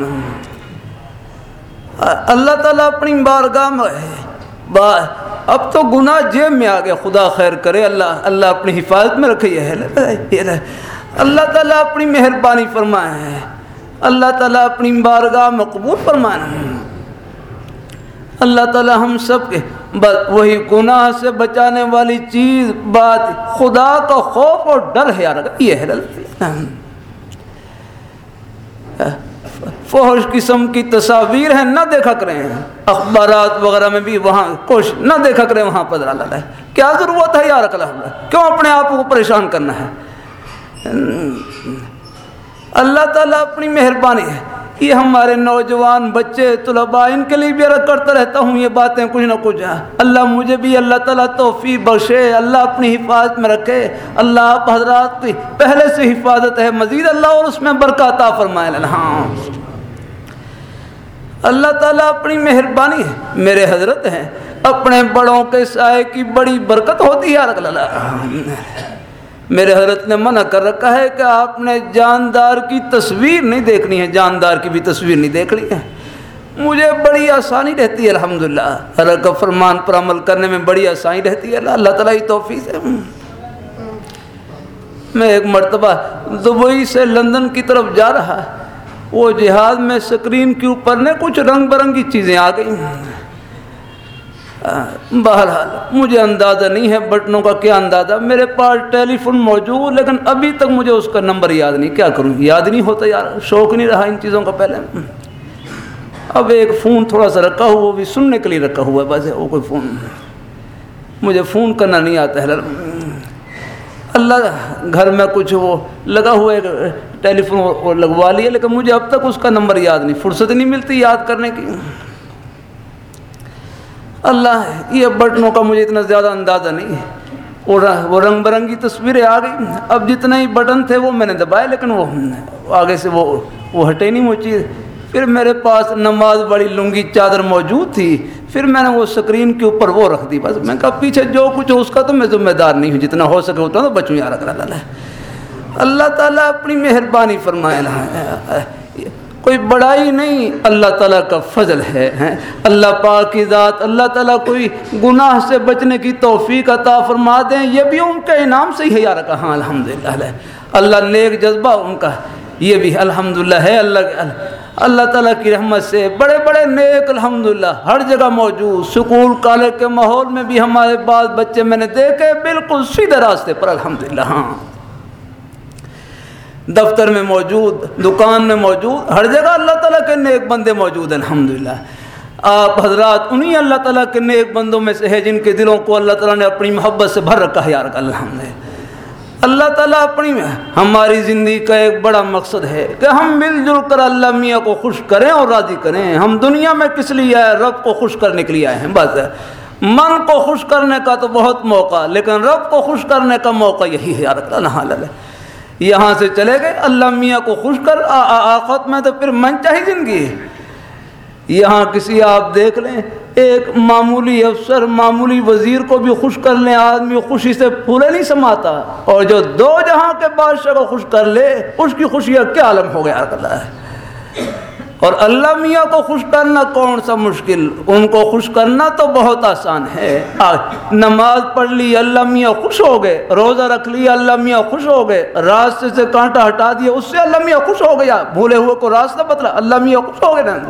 اللہ تعالیٰ اپنی بارگاہ میں اب تو گناہ جیب میں آ گیا، خدا خیر کرے. اللہ اللہ اپنی حفاظت میں رکھے. یہ اللہ تعالیٰ اپنی مہربانی فرمائے. اللہ تعالیٰ اپنی بارگاہ میں قبول فرمائے. اللہ تعالیٰ ہم سب کے بس وہی گناہ سے بچانے والی چیز بات خدا کا خوف اور ڈر ہے. یار یہ ہے فحش قسم کی تصاویر ہیں نہ دیکھا کریں، اخبارات وغیرہ میں بھی وہاں کوشش نہ دیکھا کریں. وہاں پر اللہ کیا ضرورت ہے یار اللہ، کیوں اپنے آپ کو پریشان کرنا ہے. اللہ تعالیٰ اپنی مہربانی ہے. یہ ہمارے نوجوان بچے طلباء ان کے لیے بھی عرض کرتا رہتا ہوں یہ باتیں کچھ نہ کچھ. اللہ مجھے بھی اللہ تعالیٰ توفیق بخشے، اللہ اپنی حفاظت میں رکھے. اللہ آپ حضرات کی پہلے سے حفاظت ہے، مزید اللہ اور اس میں برکات عطا فرمائے. ہاں اللہ تعالیٰ اپنی مہربانی ہے. میرے حضرت ہیں اپنے بڑوں کے سائے کی بڑی برکت ہوتی ہے. اللہ میرے حضرت نے منع کر رکھا ہے کہ آپ نے جاندار کی تصویر نہیں دیکھنی ہے، جاندار کی بھی تصویر نہیں دیکھنی ہے. مجھے بڑی آسانی رہتی ہے الحمدللہ، اللہ کا فرمان پر عمل کرنے میں بڑی آسانی رہتی ہے. اللہ تعالیٰ کی توفیق ہے. میں ایک مرتبہ دبئی سے لندن کی طرف جا رہا، وہ جہاز میں اسکرین کے اوپر نے کچھ رنگ برنگی چیزیں آ گئیں. بہرحال مجھے اندازہ نہیں ہے بٹنوں کا کیا اندازہ. میرے پاس ٹیلی فون موجود لیکن ابھی تک مجھے اس کا نمبر یاد نہیں. کیا کروں، یاد نہیں ہوتا یار، شوق نہیں رہا ان چیزوں کا پہلے. اب ایک فون تھوڑا سا رکھا ہوا، وہ بھی سننے کے لیے رکھا ہوا ہے بس. وہ کوئی فون مجھے فون کرنا نہیں آتا ہے. اللہ گھر میں کچھ وہ لگا ہوا ہے ٹیلی فون لگوا لیا، لیکن مجھے اب تک اس کا نمبر یاد نہیں، فرصت نہیں ملتی یاد کرنے کی. اللہ یہ بٹنوں کا مجھے اتنا زیادہ اندازہ نہیں ہے. وہ رنگ برنگی تصویریں آ گئی. اب جتنے ہی بٹن تھے وہ میں نے دبائے لیکن وہ آگے سے وہ وہ ہٹے نہیں وہ چیز. پھر میرے پاس نماز والی لنگی چادر موجود تھی، پھر میں نے وہ اسکرین کے اوپر وہ رکھ دی. بس میں کہا پیچھے جو کچھ ہو اس کا تو میں ذمہ دار نہیں ہوں، جتنا ہو سکے اتنا تو بچوں. یار اللہ اللہ تعالیٰ اپنی مہربانی فرمائے. کوئی بڑائی نہیں، اللہ تعالیٰ کا فضل ہے۔ اللہ پاک کی ذات، اللہ تعالیٰ کوئی گناہ سے بچنے کی توفیق عطا فرما دیں، یہ بھی ان کے انعام سے ہی ہے یار کہاں الحمدللہ۔ اللہ نیک جذبہ ان کا یہ بھی الحمدللہ ہے، اللہ اللہ تعالیٰ کی رحمت سے بڑے بڑے نیک الحمدللہ ہر جگہ موجود۔ سکول کالج کے ماحول میں بھی ہمارے بعض بچے میں نے دیکھے بالکل سیدھے راستے پر الحمدللہ، ہاں دفتر میں موجود، دکان میں موجود، ہر جگہ اللہ تعالیٰ کے نیک بندے موجود ہیں الحمدللہ۔ آپ حضرات انہی اللہ تعالیٰ کے نیک بندوں میں سے ہے جن کے دلوں کو اللہ تعالیٰ نے اپنی محبت سے بھر رکھا ہے یار الحمدللہ۔ اللہ تعالیٰ اپنی ہماری زندگی کا ایک بڑا مقصد ہے کہ ہم مل جل کر اللہ میاں کو خوش کریں اور راضی کریں۔ ہم دنیا میں کس لیے آئے؟ رب کو خوش کرنے کے لیے آئے ہیں بس۔ من کو خوش کرنے کا تو بہت موقع، لیکن رب کو خوش کرنے کا موقع یہی ہے یار اللہ۔ یہاں سے چلے گئے اللہ میاں کو خوش کر، آخرت میں تو پھر من چاہی زندگی ہے۔ یہاں کسی آپ دیکھ لیں ایک معمولی افسر معمولی وزیر کو بھی خوش کر لیں، آدمی خوشی سے پھولے نہیں سماتا، اور جو دو جہاں کے بادشاہ کو خوش کر لے اس کی خوشی کیا عالم ہو گیا اللہ ہے۔ اور اللہ میاں کو خوش کرنا کون سا مشکل، ان کو خوش کرنا تو بہت آسان ہے۔ نماز پڑھ لی اللہ میاں خوش ہو گئے، روزہ رکھ لیا اللہ میاں خوش ہو گئے، راستے سے کانٹا ہٹا دیا اس سے اللہ میاں خوش ہو گیا، بھولے ہوئے کو راستہ بتلا اللہ میاں خوش ہو گئے نا۔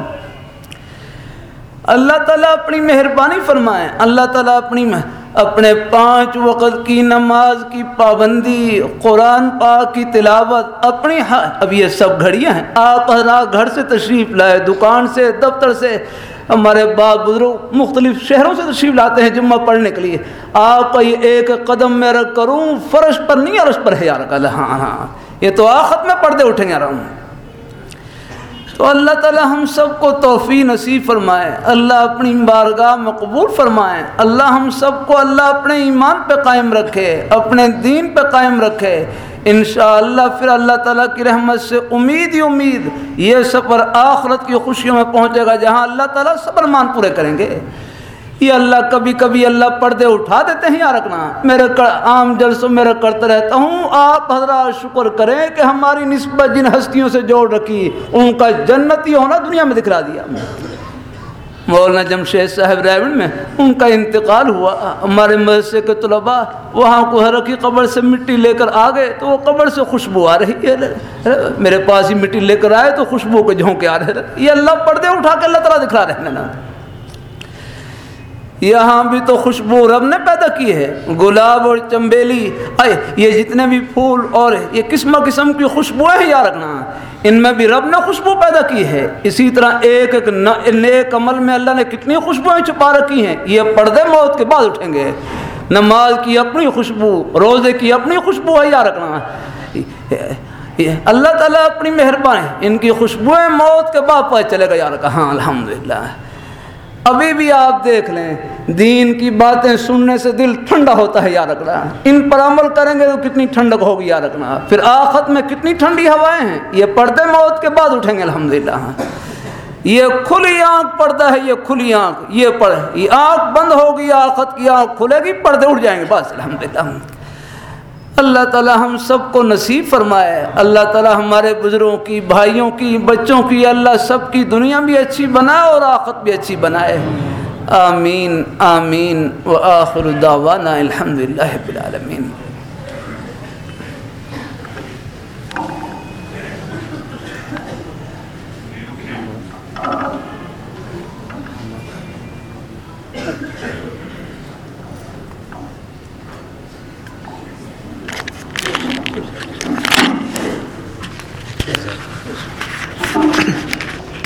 اللہ تعالیٰ اپنی مہربانی فرمائے، اللہ تعالیٰ اپنی اپنے پانچ وقت کی نماز کی پابندی، قرآن پاک کی تلاوت، اپنی اب یہ سب گھڑیاں ہیں۔ آپ حضرات گھر سے تشریف لائے، دکان سے، دفتر سے، ہمارے باپ بزرگ مختلف شہروں سے تشریف لاتے ہیں جمعہ پڑھنے کے لیے۔ آپ کا یہ ایک قدم میں رکھ کروں فرش پر نہیں عرش پر ہے یار کل، ہاں ہاں یہ تو آخرت میں پردے اٹھیں گے رہوں۔ تو اللہ تعالیٰ ہم سب کو توفیق نصیب فرمائے، اللہ اپنی بارگاہ میں قبول فرمائے، اللہ ہم سب کو اللہ اپنے ایمان پہ قائم رکھے، اپنے دین پہ قائم رکھے انشاءاللہ۔ پھر اللہ تعالیٰ کی رحمت سے امید ہی امید یہ سفر آخرت کی خوشیوں میں پہنچے گا جہاں اللہ تعالیٰ سب ارمان پورے کریں گے۔ یہ اللہ کبھی کبھی اللہ پردے اٹھا دیتے ہیں یا رکھنا، میرے عام جلسوں میں کرتا رہتا ہوں، آپ حضرات شکر کریں کہ ہماری نسبت جن ہستیوں سے جوڑ رکھی ان کا جنتی ہونا دنیا میں دکھلا دیا۔ مولانا جمشید صاحب ریون میں ان کا انتقال ہوا، ہمارے مدرسے کے طلباء وہاں کوہرہ کی قبر سے مٹی لے کر آ گئے تو وہ قبر سے خوشبو آ رہی ہے، میرے پاس ہی مٹی لے کر آئے تو خوشبو کے جھونکے آ رہے، یہ اللہ پردے اٹھا کے اللہ تعالیٰ دکھلا رہے ہیں نا۔ یہاں بھی تو خوشبو رب نے پیدا کی ہے، گلاب اور چمبیلی، اے یہ جتنے بھی پھول اور یہ قسم قسم کی خوشبوئیں ہیں یا رکھنا، ان میں بھی رب نے خوشبو پیدا کی ہے۔ اسی طرح ایک ایک نیک عمل میں اللہ نے کتنی خوشبوئیں چھپا رکھی ہیں، یہ پردے موت کے بعد اٹھیں گے۔ نماز کی اپنی خوشبو، روزے کی اپنی خوشبو ہے یا رکھنا، اللہ تعالیٰ اپنی مہربانی ان کی خوشبوئیں موت کے بعد پتہ چلے گا یار کہاں الحمدللہ۔ ابھی بھی آپ دیکھ لیں دین کی باتیں سننے سے دل ٹھنڈا ہوتا ہے یا رکھنا، ان پر عمل کریں گے تو کتنی ٹھنڈک ہوگی یا رکھنا، پھر آخرت میں کتنی ٹھنڈی ہوائیں ہیں، یہ پردے موت کے بعد اٹھیں گے الحمدللہ۔ یہ کھلی آنکھ پردہ ہے، یہ کھلی آنکھ، یہ پڑھ یہ آنکھ بند ہوگی، آخرت کی آنکھ کھلے گی، پردے اٹھ جائیں گے بس الحمدللہ۔ اللہ تعالیٰ ہم سب کو نصیب فرمائے، اللہ تعالیٰ ہمارے بزرگوں کی، بھائیوں کی، بچوں کی اللہ سب کی دنیا بھی اچھی بنائے اور آخرت بھی اچھی بنائے، آمین آمین۔ وآخر دعوانا الحمدللہ رب العالمین۔